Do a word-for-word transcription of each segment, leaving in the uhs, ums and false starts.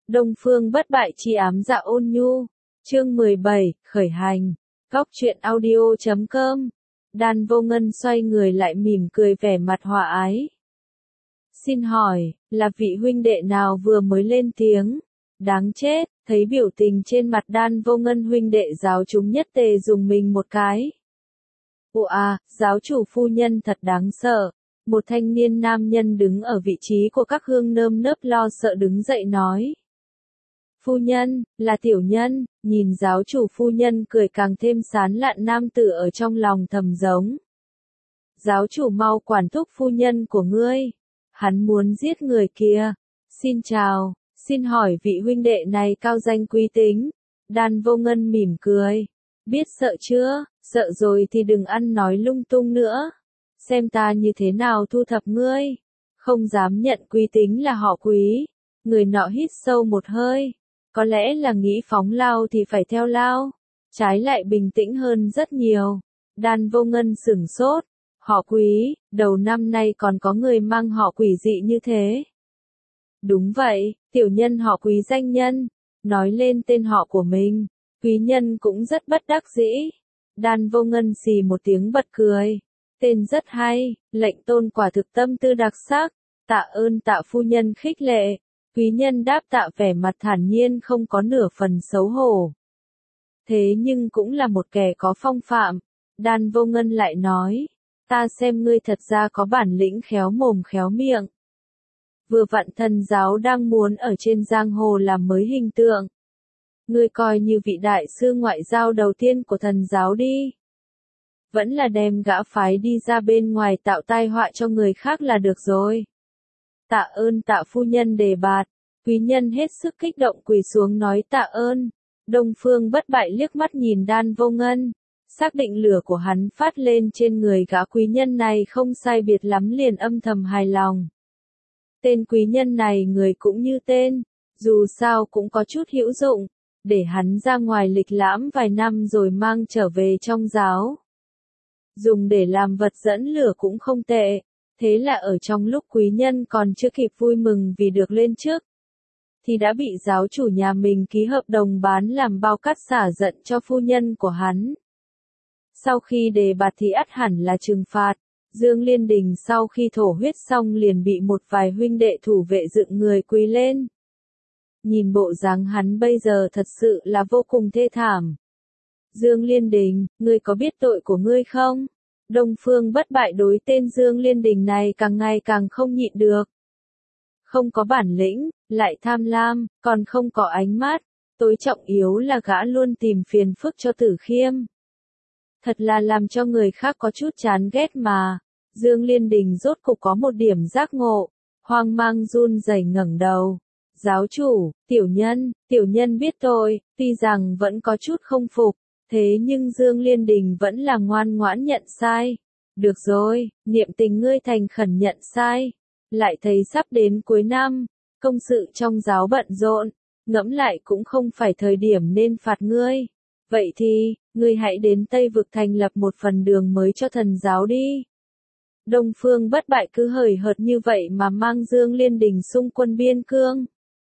Đông Phương Bất Bại chi ám dạ ôn nhu. Chương mười bảy, khởi hành. Góc truyện audio chấm com. Đan Vô Ngân xoay người lại mỉm cười vẻ mặt hòa ái. Xin hỏi, là vị huynh đệ nào vừa mới lên tiếng? Đáng chết, thấy biểu tình trên mặt Đan Vô Ngân huynh đệ giáo chúng nhất tề dùng mình một cái. Ủa à, giáo chủ phu nhân thật đáng sợ. Một thanh niên nam nhân đứng ở vị trí của các hương nơm nớp lo sợ đứng dậy nói. Phu nhân, là tiểu nhân, nhìn giáo chủ phu nhân cười càng thêm sán lạn nam tử ở trong lòng thầm giống. Giáo chủ mau quản thúc phu nhân của ngươi. Hắn muốn giết người kia. Xin chào, xin hỏi vị huynh đệ này cao danh quý tính. Đan Vô Ngân mỉm cười. Biết sợ chưa, sợ rồi thì đừng ăn nói lung tung nữa. Xem ta như thế nào thu thập ngươi. Không dám nhận quý tính là họ Quý. Người nọ hít sâu một hơi. Có lẽ là nghĩ phóng lao thì phải theo lao. Trái lại bình tĩnh hơn rất nhiều. Đan Vô Ngân sửng sốt. Họ Quý, đầu năm nay còn có người mang họ quỷ dị như thế. Đúng vậy, tiểu nhân họ Quý danh nhân. Nói lên tên họ của mình. Quý nhân cũng rất bất đắc dĩ. Đan Vô Ngân xì một tiếng bật cười. Tên rất hay, lệnh tôn quả thực tâm tư đặc sắc. Tạ ơn tạ phu nhân khích lệ. Quý nhân đáp tạ vẻ mặt thản nhiên không có nửa phần xấu hổ. Thế nhưng cũng là một kẻ có phong phạm. Đan Vô Ngân lại nói. Ta xem ngươi thật ra có bản lĩnh khéo mồm khéo miệng. Vừa vặn thần giáo đang muốn ở trên giang hồ làm mới hình tượng. Ngươi coi như vị đại sư ngoại giao đầu tiên của thần giáo đi. Vẫn là đem gã phái đi ra bên ngoài tạo tai họa cho người khác là được rồi. Tạ ơn tạ phu nhân đề bạt. Quý nhân hết sức kích động quỳ xuống nói tạ ơn. Đông Phương Bất Bại liếc mắt nhìn Đan Vô Ngân. Xác định lửa của hắn phát lên trên người gã quý nhân này không sai biệt lắm liền âm thầm hài lòng. Tên quý nhân này người cũng như tên. Dù sao cũng có chút hữu dụng. Để hắn ra ngoài lịch lãm vài năm rồi mang trở về trong giáo. Dùng để làm vật dẫn lửa cũng không tệ. Thế là ở trong lúc quý nhân còn chưa kịp vui mừng vì được lên trước. Thì đã bị giáo chủ nhà mình ký hợp đồng bán làm bao cát xả giận cho phu nhân của hắn. Sau khi đề bạt thì ắt hẳn là trừng phạt. Dương Liên Đình sau khi thổ huyết xong liền bị một vài huynh đệ thủ vệ dựng người quỳ lên. Nhìn bộ dáng hắn bây giờ thật sự là vô cùng thê thảm. Dương Liên Đình, ngươi có biết tội của ngươi không? Đông Phương Bất Bại đối tên Dương Liên Đình này càng ngày càng không nhịn được. Không có bản lĩnh, lại tham lam, còn không có ánh mắt. Tối trọng yếu là gã luôn tìm phiền phức cho Tử Khiêm. Thật là làm cho người khác có chút chán ghét mà. Dương Liên Đình rốt cục có một điểm giác ngộ. Hoang mang run rẩy ngẩng đầu. Giáo chủ, tiểu nhân, tiểu nhân biết tội, tuy rằng vẫn có chút không phục. Thế nhưng Dương Liên Đình vẫn là ngoan ngoãn nhận sai. Được rồi, niệm tình ngươi thành khẩn nhận sai. Lại thấy sắp đến cuối năm, công sự trong giáo bận rộn, ngẫm lại cũng không phải thời điểm nên phạt ngươi. Vậy thì, ngươi hãy đến Tây Vực thành lập một phần đường mới cho thần giáo đi. Đông Phương Bất Bại cứ hời hợt như vậy mà mang Dương Liên Đình xung quân biên cương.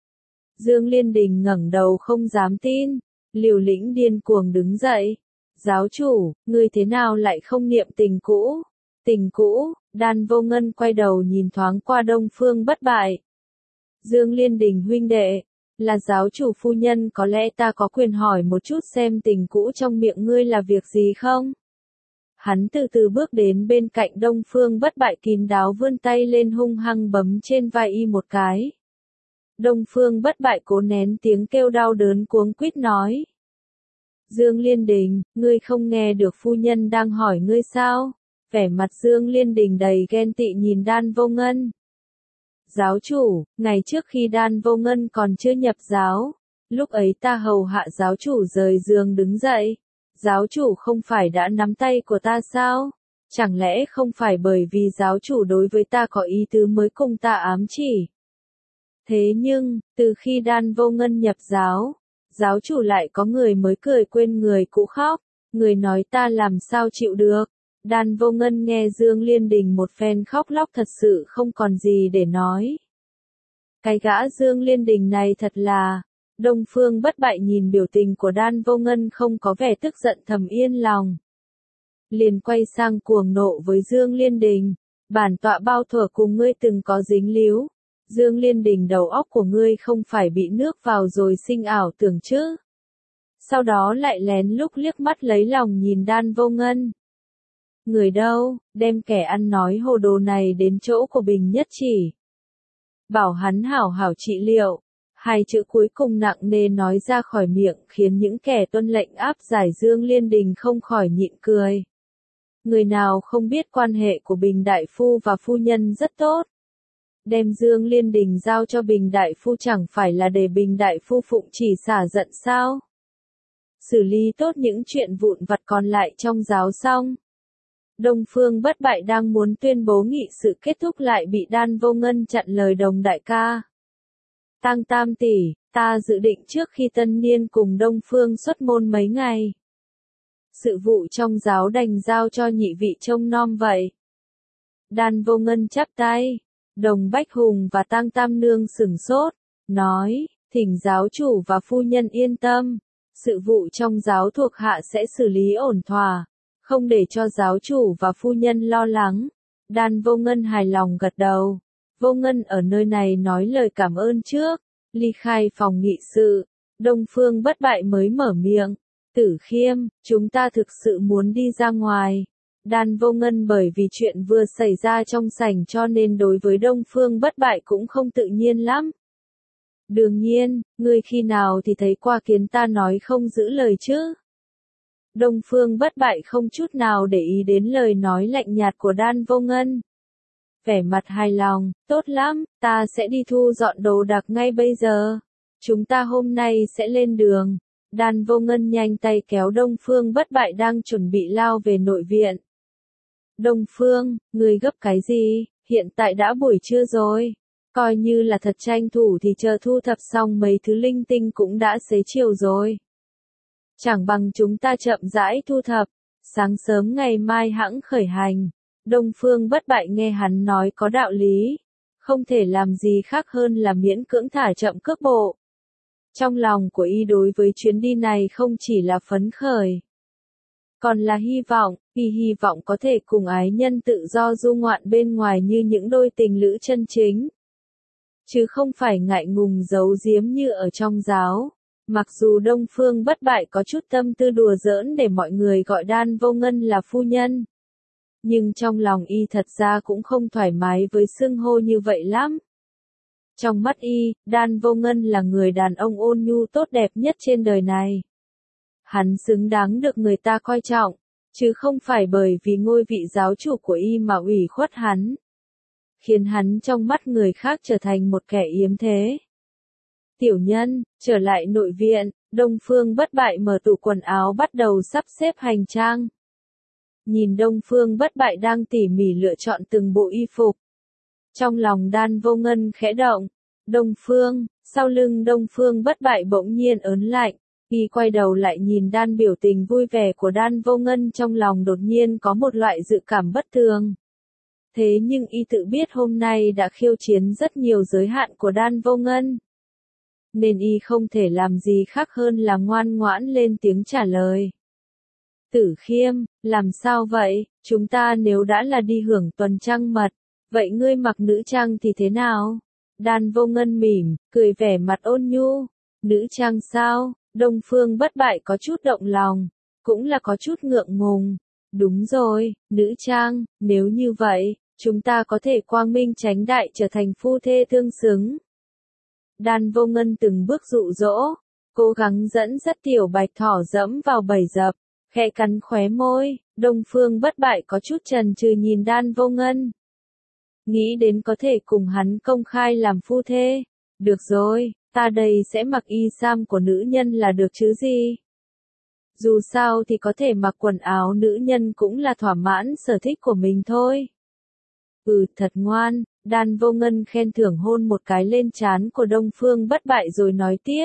Dương Liên Đình ngẩng đầu không dám tin. Liều lĩnh điên cuồng đứng dậy. Giáo chủ, ngươi thế nào lại không niệm tình cũ? Tình cũ, Đan Vô Ngân quay đầu nhìn thoáng qua Đông Phương Bất Bại. Dương Liên Đình huynh đệ, là giáo chủ phu nhân có lẽ ta có quyền hỏi một chút xem tình cũ trong miệng ngươi là việc gì không? Hắn từ từ bước đến bên cạnh Đông Phương Bất Bại kín đáo vươn tay lên hung hăng bấm trên vai y một cái. Đông Phương Bất Bại cố nén tiếng kêu đau đớn cuống quýt nói. Dương Liên Đình, ngươi không nghe được phu nhân đang hỏi ngươi sao? Vẻ mặt Dương Liên Đình đầy ghen tị nhìn Đan Vô Ngân. Giáo chủ, ngày trước khi Đan Vô Ngân còn chưa nhập giáo, lúc ấy ta hầu hạ giáo chủ rời giường đứng dậy. Giáo chủ không phải đã nắm tay của ta sao? Chẳng lẽ không phải bởi vì giáo chủ đối với ta có ý tứ mới cùng ta ám chỉ? Thế nhưng, từ khi Đan Vô Ngân nhập giáo, giáo chủ lại có người mới cười quên người cũ khóc, người nói ta làm sao chịu được. Đan Vô Ngân nghe Dương Liên Đình một phen khóc lóc thật sự không còn gì để nói. Cái gã Dương Liên Đình này thật là... Đông Phương Bất Bại nhìn biểu tình của Đan Vô Ngân không có vẻ tức giận thầm yên lòng. Liền quay sang cuồng nộ với Dương Liên Đình. Bản tọa bao thuở cùng ngươi từng có dính líu. Dương Liên Đình, đầu óc của ngươi không phải bị nước vào rồi sinh ảo tưởng chứ. Sau đó lại lén lút liếc mắt lấy lòng nhìn Đan Vô Ngân. Người đâu, đem kẻ ăn nói hồ đồ này đến chỗ của Bình Nhất Chỉ. Bảo hắn hảo hảo trị liệu. Hai chữ cuối cùng nặng nề nói ra khỏi miệng khiến những kẻ tuân lệnh áp giải Dương Liên Đình không khỏi nhịn cười. Người nào không biết quan hệ của Bình Đại Phu và phu nhân rất tốt. Đem Dương Liên Đình giao cho Bình Đại Phu chẳng phải là để Bình Đại Phu phụng chỉ xả giận sao? Xử lý tốt những chuyện vụn vặt còn lại trong giáo xong. Đông Phương Bất Bại đang muốn tuyên bố nghị sự kết thúc lại bị Đan Vô Ngân chặn lời. Đồng đại ca. Tang Tam tỷ, ta dự định trước khi tân niên cùng Đông Phương xuất môn mấy ngày. Sự vụ trong giáo đành giao cho nhị vị trông nom vậy. Đan Vô Ngân chắp tay. Đồng Bách Hùng và Tang Tam Nương sửng sốt, nói, thỉnh giáo chủ và phu nhân yên tâm. Sự vụ trong giáo thuộc hạ sẽ xử lý ổn thỏa, không để cho giáo chủ và phu nhân lo lắng. Đan Vô Ngân hài lòng gật đầu. Vô Ngân ở nơi này nói lời cảm ơn trước. Ly khai phòng nghị sự, Đông Phương Bất Bại mới mở miệng. Tử Khiêm, chúng ta thực sự muốn đi ra ngoài. Đan Vô Ngân bởi vì chuyện vừa xảy ra trong sảnh cho nên đối với Đông Phương Bất Bại cũng không tự nhiên lắm. Đương nhiên, ngươi khi nào thì thấy qua kiến ta nói không giữ lời chứ? Đông Phương Bất Bại không chút nào để ý đến lời nói lạnh nhạt của Đan Vô Ngân. Vẻ mặt hài lòng, tốt lắm, ta sẽ đi thu dọn đồ đạc ngay bây giờ. Chúng ta hôm nay sẽ lên đường. Đan Vô Ngân nhanh tay kéo Đông Phương Bất Bại đang chuẩn bị lao về nội viện. Đông Phương, ngươi gấp cái gì, hiện tại đã buổi trưa rồi. Coi như là thật tranh thủ thì chờ thu thập xong mấy thứ linh tinh cũng đã xế chiều rồi. Chẳng bằng chúng ta chậm rãi thu thập, sáng sớm ngày mai hẵng khởi hành. Đông Phương Bất Bại nghe hắn nói có đạo lý, không thể làm gì khác hơn là miễn cưỡng thả chậm cước bộ. Trong lòng của y đối với chuyến đi này không chỉ là phấn khởi, còn là hy vọng, y hy vọng có thể cùng ái nhân tự do du ngoạn bên ngoài như những đôi tình lữ chân chính. Chứ không phải ngại ngùng giấu giếm như ở trong giáo. Mặc dù Đông Phương Bất Bại có chút tâm tư đùa giỡn để mọi người gọi Đan Vô Ngân là phu nhân. Nhưng trong lòng y thật ra cũng không thoải mái với xưng hô như vậy lắm. Trong mắt y, Đan Vô Ngân là người đàn ông ôn nhu tốt đẹp nhất trên đời này. Hắn xứng đáng được người ta coi trọng, chứ không phải bởi vì ngôi vị giáo chủ của y mà ủy khuất hắn. Khiến hắn trong mắt người khác trở thành một kẻ yếm thế. Tiểu nhân, trở lại nội viện, Đông Phương Bất Bại mở tủ quần áo bắt đầu sắp xếp hành trang. Nhìn Đông Phương Bất Bại đang tỉ mỉ lựa chọn từng bộ y phục. Trong lòng Đan Vô Ngân khẽ động. Đông Phương, sau lưng Đông Phương Bất Bại bỗng nhiên ớn lạnh. Y quay đầu lại nhìn Đan, biểu tình vui vẻ của Đan Vô Ngân trong lòng đột nhiên có một loại dự cảm bất thường. Thế nhưng y tự biết hôm nay đã khiêu chiến rất nhiều giới hạn của Đan Vô Ngân. Nên y không thể làm gì khác hơn là ngoan ngoãn lên tiếng trả lời. Tử Khiêm, làm sao vậy, chúng ta nếu đã là đi hưởng tuần trăng mật, vậy ngươi mặc nữ trang thì thế nào? Đan Vô Ngân mỉm, cười vẻ mặt ôn nhu. Nữ trang sao? Đông Phương Bất Bại có chút động lòng, cũng là có chút ngượng ngùng. Đúng rồi, nữ trang, nếu như vậy, chúng ta có thể quang minh chánh đại trở thành phu thê tương xứng. Đan Vô Ngân từng bước dụ dỗ, cố gắng dẫn dắt tiểu bạch thỏ dẫm vào bẫy dập, khẽ cắn khóe môi. Đông Phương Bất Bại có chút chần chừ nhìn Đan Vô Ngân. Nghĩ đến có thể cùng hắn công khai làm phu thê. Được rồi, ta đây sẽ mặc y sam của nữ nhân là được chứ gì. Dù sao thì có thể mặc quần áo nữ nhân cũng là thỏa mãn sở thích của mình thôi. Ừ, thật ngoan. Đan Vô Ngân khen thưởng hôn một cái lên trán của Đông Phương Bất Bại rồi nói tiếp.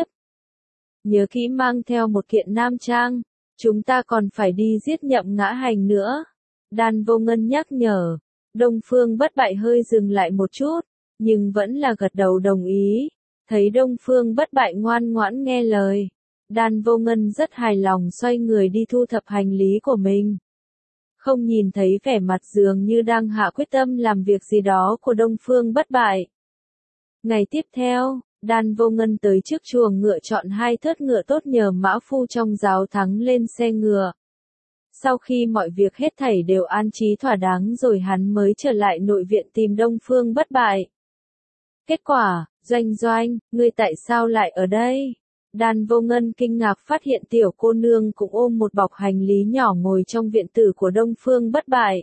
Nhớ kỹ mang theo một kiện nam trang, chúng ta còn phải đi giết Nhậm Ngã Hành nữa. Đan Vô Ngân nhắc nhở. Đông Phương Bất Bại hơi dừng lại một chút, nhưng vẫn là gật đầu đồng ý. Thấy Đông Phương Bất Bại ngoan ngoãn nghe lời, Đan Vô Ngân rất hài lòng xoay người đi thu thập hành lý của mình. Không nhìn thấy vẻ mặt dường như đang hạ quyết tâm làm việc gì đó của Đông Phương Bất Bại. Ngày tiếp theo, Đan Vô Ngân tới trước chuồng ngựa chọn hai thớt ngựa tốt nhờ mã phu trong giáo thắng lên xe ngựa. Sau khi mọi việc hết thảy đều an trí thỏa đáng rồi hắn mới trở lại nội viện tìm Đông Phương Bất Bại. Kết quả, Doanh Doanh, ngươi tại sao lại ở đây? Đan Vô Ngân kinh ngạc phát hiện tiểu cô nương cũng ôm một bọc hành lý nhỏ ngồi trong viện tử của Đông Phương Bất Bại.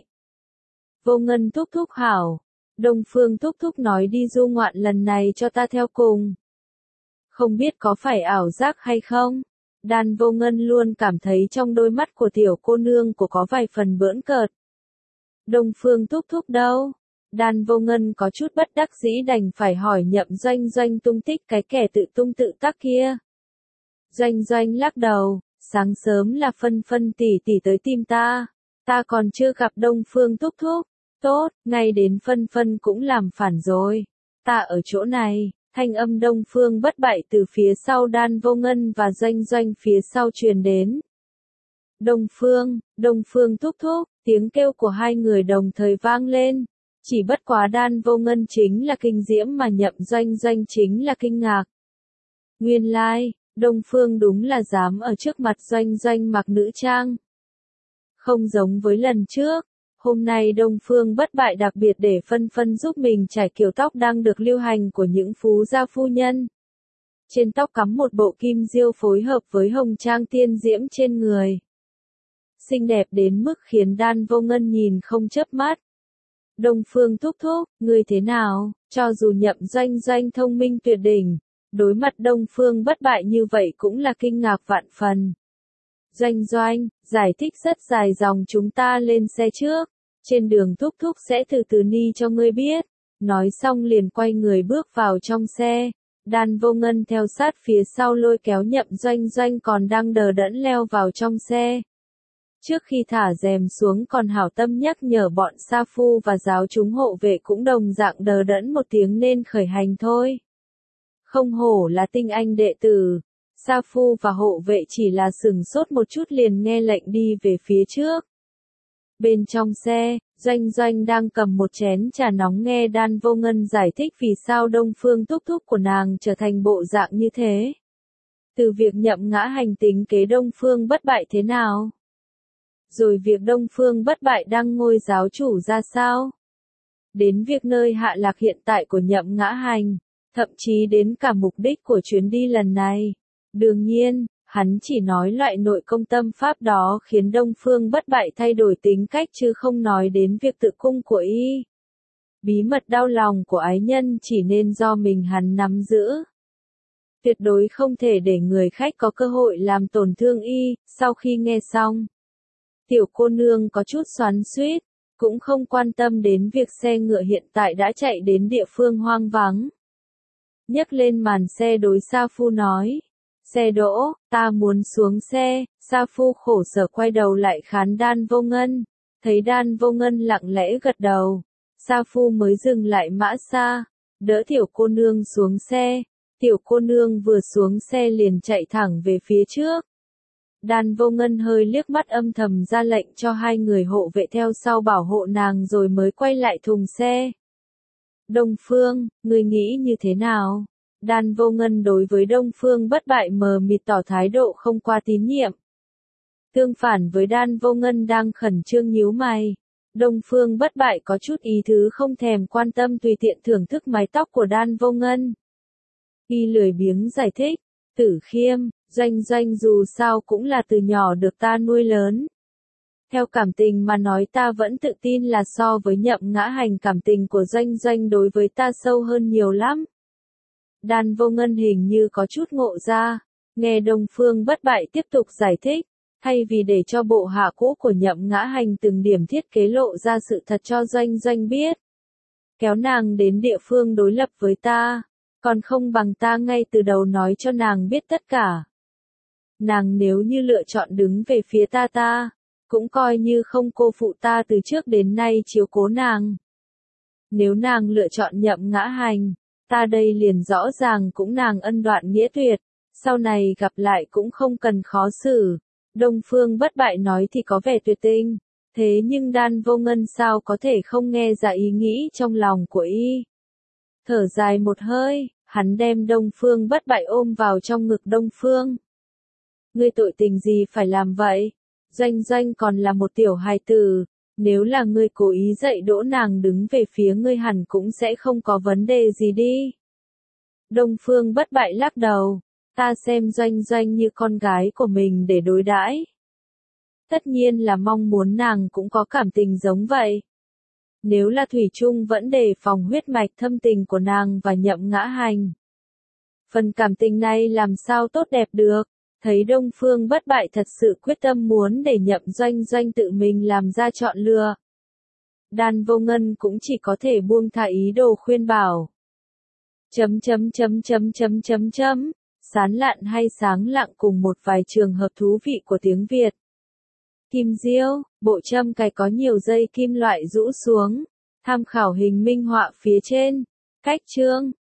Vô Ngân thúc thúc hảo. Đông Phương thúc thúc nói đi du ngoạn lần này cho ta theo cùng. Không biết có phải ảo giác hay không? Đan Vô Ngân luôn cảm thấy trong đôi mắt của tiểu cô nương của có vài phần bỡn cợt. Đông Phương thúc thúc đâu? Đan Vô Ngân có chút bất đắc dĩ đành phải hỏi Nhậm Doanh Doanh tung tích cái kẻ tự tung tự tác kia. Doanh Doanh lắc đầu, sáng sớm là Phân Phân tỷ tỷ tới tìm ta, ta còn chưa gặp Đông Phương thúc thúc. Tốt, ngay đến Phân Phân cũng làm phản rồi. Ta ở chỗ này, thanh âm Đông Phương Bất Bại từ phía sau Đan Vô Ngân và Doanh Doanh phía sau truyền đến. Đông Phương, Đông Phương thúc thúc, tiếng kêu của hai người đồng thời vang lên. Chỉ bất quá Đan Vô Ngân chính là kinh diễm mà Nhậm Doanh Doanh chính là kinh ngạc. Nguyên lai, like, Đông Phương đúng là dám ở trước mặt Doanh Doanh mặc nữ trang. Không giống với lần trước. Hôm nay Đông Phương Bất Bại đặc biệt để Phân Phân giúp mình trải kiểu tóc đang được lưu hành của những phú gia phu nhân. Trên tóc cắm một bộ kim diêu phối hợp với hồng trang tiên diễm trên người. Xinh đẹp đến mức khiến Đan Vô Ngân nhìn không chớp mắt. Đông Phương thúc thúc, ngươi thế nào? Cho dù Nhậm Doanh Doanh thông minh tuyệt đỉnh, đối mặt Đông Phương Bất Bại như vậy cũng là kinh ngạc vạn phần. Doanh Doanh, giải thích rất dài dòng chúng ta lên xe trước. Trên đường thúc thúc sẽ từ từ ni cho ngươi biết. Nói xong liền quay người bước vào trong xe. Đan Vô Ngân theo sát phía sau lôi kéo Nhậm Doanh Doanh còn đang đờ đẫn leo vào trong xe. Trước khi thả rèm xuống còn hảo tâm nhắc nhở bọn sa phu và giáo chúng hộ vệ cũng đồng dạng đờ đẫn một tiếng nên khởi hành thôi. Không hổ là tinh anh đệ tử. Sa phu và hộ vệ chỉ là sửng sốt một chút liền nghe lệnh đi về phía trước. Bên trong xe, Doanh Doanh đang cầm một chén trà nóng nghe Đan Vô Ngân giải thích vì sao Đông Phương thúc thúc của nàng trở thành bộ dạng như thế. Từ việc Nhậm Ngã Hành tính kế Đông Phương Bất Bại thế nào? Rồi việc Đông Phương Bất Bại đăng ngôi giáo chủ ra sao? Đến việc nơi hạ lạc hiện tại của Nhậm Ngã Hành, thậm chí đến cả mục đích của chuyến đi lần này. Đương nhiên, hắn chỉ nói loại nội công tâm pháp đó khiến Đông Phương Bất Bại thay đổi tính cách chứ không nói đến việc tự cung của y. Bí mật đau lòng của ái nhân chỉ nên do mình hắn nắm giữ. Tuyệt đối không thể để người khách có cơ hội làm tổn thương y. Sau khi nghe xong, tiểu cô nương có chút xoắn xuýt, cũng không quan tâm đến việc xe ngựa hiện tại đã chạy đến địa phương hoang vắng. Nhấc lên màn xe đối Sa Phu nói. Xe đỗ, ta muốn xuống xe. Sa Phu khổ sở quay đầu lại khán Đan Vô Ngân. Thấy Đan Vô Ngân lặng lẽ gật đầu. Sa Phu mới dừng lại mã xa. Đỡ tiểu cô nương xuống xe. Tiểu cô nương vừa xuống xe liền chạy thẳng về phía trước. Đan Vô Ngân hơi liếc mắt âm thầm ra lệnh cho hai người hộ vệ theo sau bảo hộ nàng rồi mới quay lại thùng xe. Đông Phương, ngươi nghĩ như thế nào? Đan Vô Ngân đối với Đông Phương Bất Bại mờ mịt tỏ thái độ không qua tín nhiệm. Tương phản với Đan Vô Ngân đang khẩn trương nhíu mày. Đông Phương Bất Bại có chút ý thứ không thèm quan tâm tùy tiện thưởng thức mái tóc của Đan Vô Ngân. Y lười biếng giải thích, Tử Khiêm, Doanh Doanh dù sao cũng là từ nhỏ được ta nuôi lớn. Theo cảm tình mà nói ta vẫn tự tin là so với Nhậm Ngã Hành cảm tình của Doanh Doanh đối với ta sâu hơn nhiều lắm. Đan Vô Ngân hình như có chút ngộ ra, nghe Đông Phương Bất Bại tiếp tục giải thích, thay vì để cho bộ hạ cũ của Nhậm Ngã Hành từng điểm thiết kế lộ ra sự thật cho Doanh Doanh biết. Kéo nàng đến địa phương đối lập với ta, còn không bằng ta ngay từ đầu nói cho nàng biết tất cả. Nàng nếu như lựa chọn đứng về phía ta ta, cũng coi như không cô phụ ta từ trước đến nay chiếu cố nàng. Nếu nàng lựa chọn Nhậm Ngã Hành, ta đây liền rõ ràng cũng nàng ân đoạn nghĩa tuyệt, sau này gặp lại cũng không cần khó xử. Đông Phương Bất Bại nói thì có vẻ tuyệt tình, thế nhưng Đan Vô Ngân sao có thể không nghe ra ý nghĩ trong lòng của y. Thở dài một hơi, hắn đem Đông Phương Bất Bại ôm vào trong ngực Đông Phương. Ngươi tội tình gì phải làm vậy? Doanh Doanh còn là một tiểu hài tử, nếu là ngươi cố ý dạy dỗ nàng đứng về phía ngươi hẳn cũng sẽ không có vấn đề gì đi. Đông Phương Bất Bại lắc đầu, ta xem Doanh Doanh như con gái của mình để đối đãi. Tất nhiên là mong muốn nàng cũng có cảm tình giống vậy. Nếu là thủy chung vẫn đề phòng huyết mạch thâm tình của nàng và Nhậm Ngã Hành. Phần cảm tình này làm sao tốt đẹp được, thấy Đông Phương Bất Bại thật sự quyết tâm muốn để Nhậm Doanh Doanh tự mình làm ra chọn lựa. Đan Vô Ngân cũng chỉ có thể buông thả ý đồ khuyên bảo. Chấm chấm chấm chấm chấm chấm chấm, sán lạn hay sáng lặng cùng một vài trường hợp thú vị của tiếng Việt. Kim diêu, bộ châm cài có nhiều dây kim loại rũ xuống, tham khảo hình minh họa phía trên. Cách chương